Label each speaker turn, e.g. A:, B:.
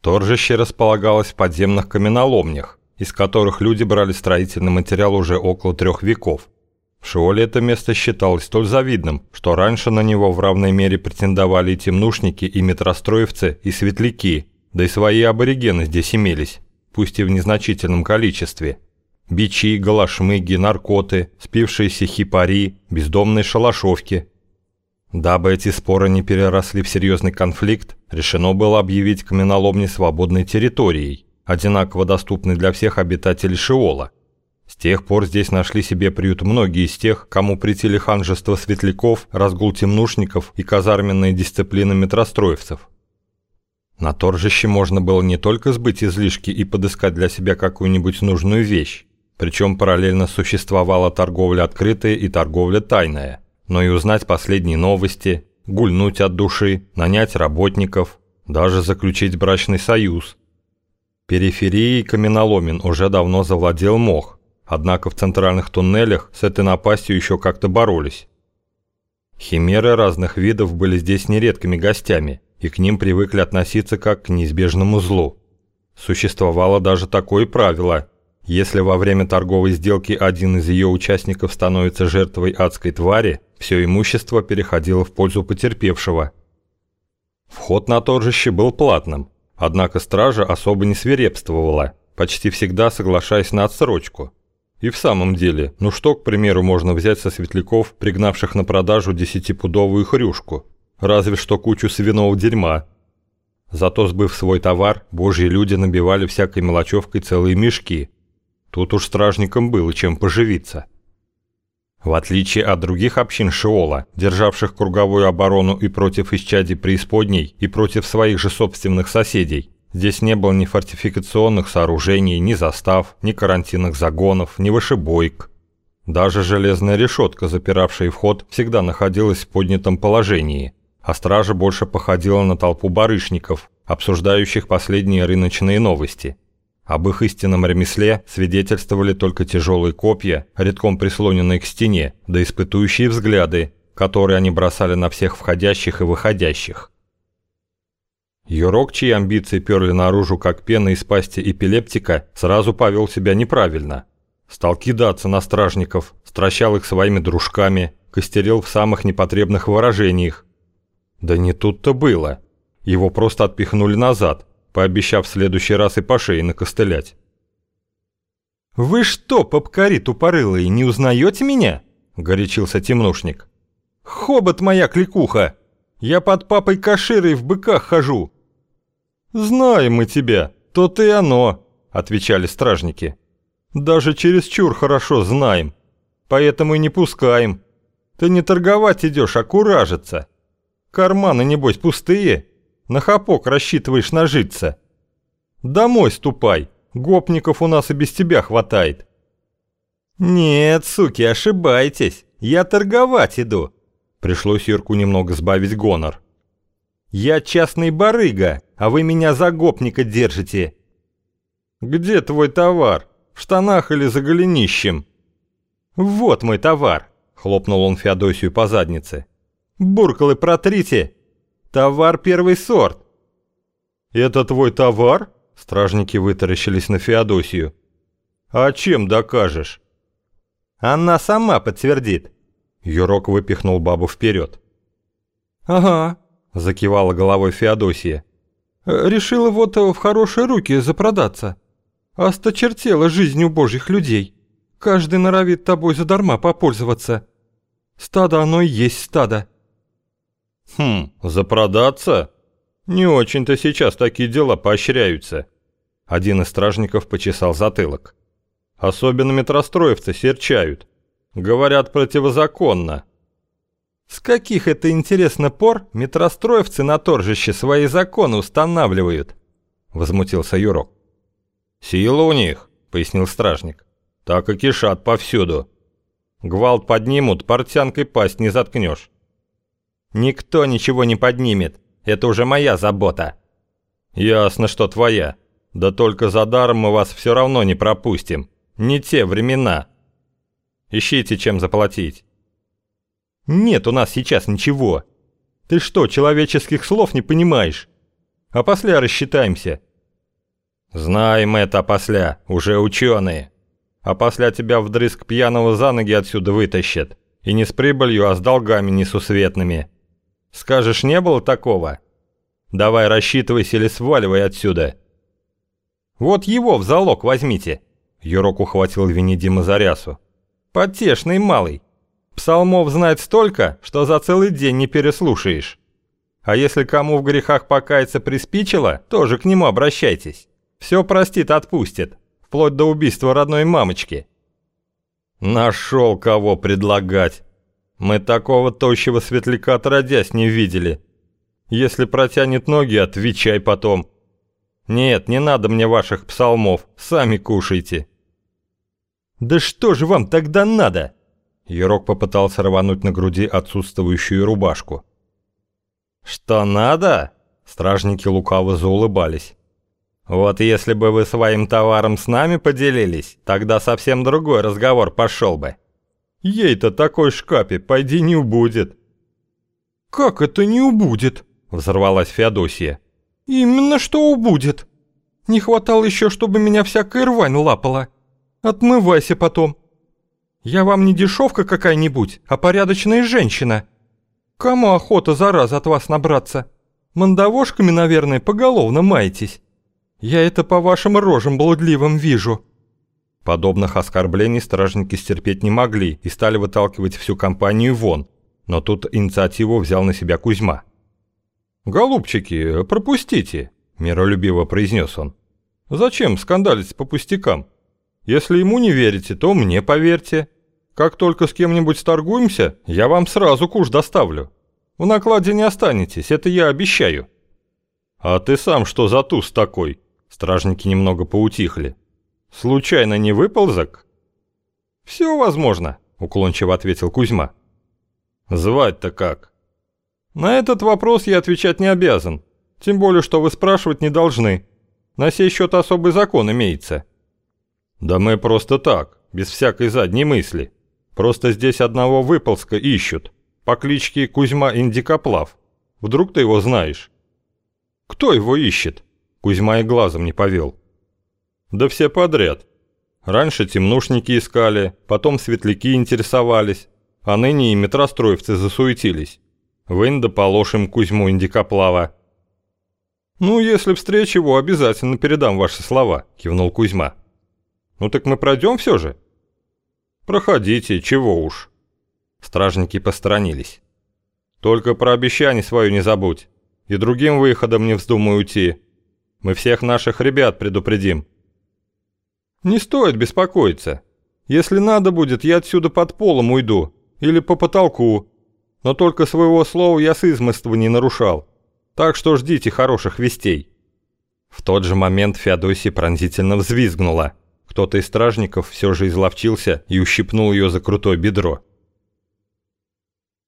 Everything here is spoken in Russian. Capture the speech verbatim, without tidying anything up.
A: Торжище располагалось в подземных каменоломнях, из которых люди брали строительный материал уже около трех веков. В Шиоле это место считалось столь завидным, что раньше на него в равной мере претендовали и темнушники, и метростроевцы, и светляки, да и свои аборигены здесь имелись, пусть и в незначительном количестве. Бичи, галашмыги, наркоты, спившиеся хипари, бездомные шалашовки. Дабы эти споры не переросли в серьезный конфликт, решено было объявить каменоломни свободной территорией, одинаково доступной для всех обитателей Шиола. С тех пор здесь нашли себе приют многие из тех, кому претили ханжество светляков, разгул темнушников и казарменная дисциплина метростроевцев. На торжище можно было не только сбыть излишки и подыскать для себя какую-нибудь нужную вещь, причем параллельно существовала торговля открытая и торговля тайная, но и узнать последние новости, гульнуть от души, нанять работников, даже заключить брачный союз. Периферией каменоломен уже давно завладел мох, однако в центральных туннелях с этой напастью еще как-то боролись. Химеры разных видов были здесь нередкими гостями, и к ним привыкли относиться как к неизбежному злу. Существовало даже такое правило: если во время торговой сделки один из ее участников становится жертвой адской твари, все имущество переходило в пользу потерпевшего. Вход на торжище был платным, однако стража особо не свирепствовала, почти всегда соглашаясь на отсрочку. И в самом деле, ну что, к примеру, можно взять со светляков, пригнавших на продажу десятипудовую хрюшку? Разве что кучу свиного дерьма. Зато, сбыв свой товар, божьи люди набивали всякой мелочевкой целые мешки. Тут уж стражникам было чем поживиться. В отличие от других общин Шиола, державших круговую оборону и против исчадий преисподней, и против своих же собственных соседей, здесь не было ни фортификационных сооружений, ни застав, ни карантинных загонов, ни вышибоек. Даже железная решетка, запиравшая вход, всегда находилась в поднятом положении, а стража больше походила на толпу барышников, обсуждающих последние рыночные новости. Об их истинном ремесле свидетельствовали только тяжелые копья, редком прислоненные к стене, да испытующие взгляды, которые они бросали на всех входящих и выходящих. Юрок, чьи амбиции перли наружу, как пена из пасти эпилептика, сразу повел себя неправильно. Стал кидаться на стражников, стращал их своими дружками, костерил в самых непотребных выражениях. Да не тут-то было. Его просто отпихнули назад, пообещав в следующий раз и по шее накостылять. «Вы что, попкари тупорылые, не узнаете меня?» – горячился темнушник. «Хобот моя кликуха! Я под папой Каширой в быках хожу!» «Знаем мы тебя, то-то и оно!» – отвечали стражники. «Даже чересчур хорошо знаем, поэтому и не пускаем. Ты не торговать идешь, а куражиться. Карманы, небось, пустые?» На хапок рассчитываешь нажиться. Домой ступай, гопников у нас и без тебя хватает. Нет, суки, ошибаетесь, я торговать иду. Пришлось Юрку немного сбавить гонор. Я частный барыга, а вы меня за гопника держите. Где твой товар? В штанах или за голенищем? Вот мой товар, хлопнул он Феодосию по заднице. Буркалы протрите. Товар первый сорт. Это твой товар? Стражники вытаращились на Феодосию. А чем докажешь? Она сама подтвердит. Юрок выпихнул бабу вперед. Ага, закивала головой Феодосия. Решила вот в хорошие руки запродаться. Осточертела жизнь у божьих людей. Каждый норовит тобой задарма попользоваться. Стадо оно и есть стадо. «Хм, запродаться? Не очень-то сейчас такие дела поощряются». Один из стражников почесал затылок. «Особенно метростроевцы серчают. Говорят, противозаконно». «С каких это, интересно, пор метростроевцы на торжище свои законы устанавливают?» Возмутился Юрок. «Сила у них», — пояснил стражник. «Так и кишат повсюду. Гвалт поднимут, портянкой пасть не заткнешь». «Никто ничего не поднимет. Это уже моя забота». «Ясно, что твоя. Да только за даром мы вас все равно не пропустим. Не те времена. Ищите, чем заплатить». «Нет у нас сейчас ничего. Ты что, человеческих слов не понимаешь? А после рассчитаемся. Знаем это опосля, уже ученые. Опосля тебя вдрызг пьяного за ноги отсюда вытащат. И не с прибылью, а с долгами несусветными. Скажешь, не было такого? Давай рассчитывайся или сваливай отсюда. Вот его в залог возьмите. Юрок ухватил Венедима за рясу. Потешный малый. Псалмов знает столько, что за целый день не переслушаешь. А если кому в грехах покаяться приспичило, тоже к нему обращайтесь. Все простит, отпустит. Вплоть до убийства родной мамочки. Нашел кого предлагать. Мы такого тощего светляка отродясь не видели. Если протянет ноги, отвечай потом. Нет, не надо мне ваших псалмов, сами кушайте. Да что же вам тогда надо? Юрок попытался рвануть на груди отсутствующую рубашку. Что надо? Стражники лукаво заулыбались. Вот если бы вы своим товаром с нами поделились, тогда совсем другой разговор пошел бы. Ей-то такой шкапе, пойди не убудет. Как это не убудет? Взорвалась Феодосия. Именно что убудет. Не хватало еще, чтобы меня всякая рвань лапала. Отмывайся потом. Я вам не дешевка какая-нибудь, а порядочная женщина. Кому охота зараза от вас набраться? Мандавошками, наверное, поголовно маетесь. Я это по вашим рожам блудливым вижу». Подобных оскорблений стражники стерпеть не могли и стали выталкивать всю компанию вон, но тут инициативу взял на себя Кузьма. «Голубчики, пропустите», – миролюбиво произнес он. «Зачем скандалить по пустякам? Если ему не верите, то мне поверьте. Как только с кем-нибудь сторгуемся, я вам сразу куш доставлю. В накладе не останетесь, это я обещаю». «А ты сам что за туз такой?» Стражники немного поутихли. «Случайно не выползок?» «Все возможно», — уклончиво ответил Кузьма. «Звать-то как?» «На этот вопрос я отвечать не обязан. Тем более, что вы спрашивать не должны. На сей счет особый закон имеется». «Да мы просто так, без всякой задней мысли. Просто здесь одного выползка ищут. По кличке Кузьма Индикоплав. Вдруг ты его знаешь?» «Кто его ищет?» Кузьма и глазом не повел. «Да все подряд. Раньше темнушники искали, потом светляки интересовались, а ныне и метростроевцы засуетились. Вынь да положь им Кузьму Индикоплава». «Ну, если встреч его, обязательно передам ваши слова», — кивнул Кузьма. «Ну так мы пройдем все же?» «Проходите, чего уж». Стражники посторонились. «Только про обещание свое не забудь, и другим выходом не вздумай уйти. Мы всех наших ребят предупредим». «Не стоит беспокоиться. Если надо будет, я отсюда под полом уйду, или по потолку. Но только своего слова я с измыства не нарушал. Так что ждите хороших вестей». В тот же момент Феодосия пронзительно взвизгнула. Кто-то из стражников все же изловчился и ущипнул ее за крутое бедро.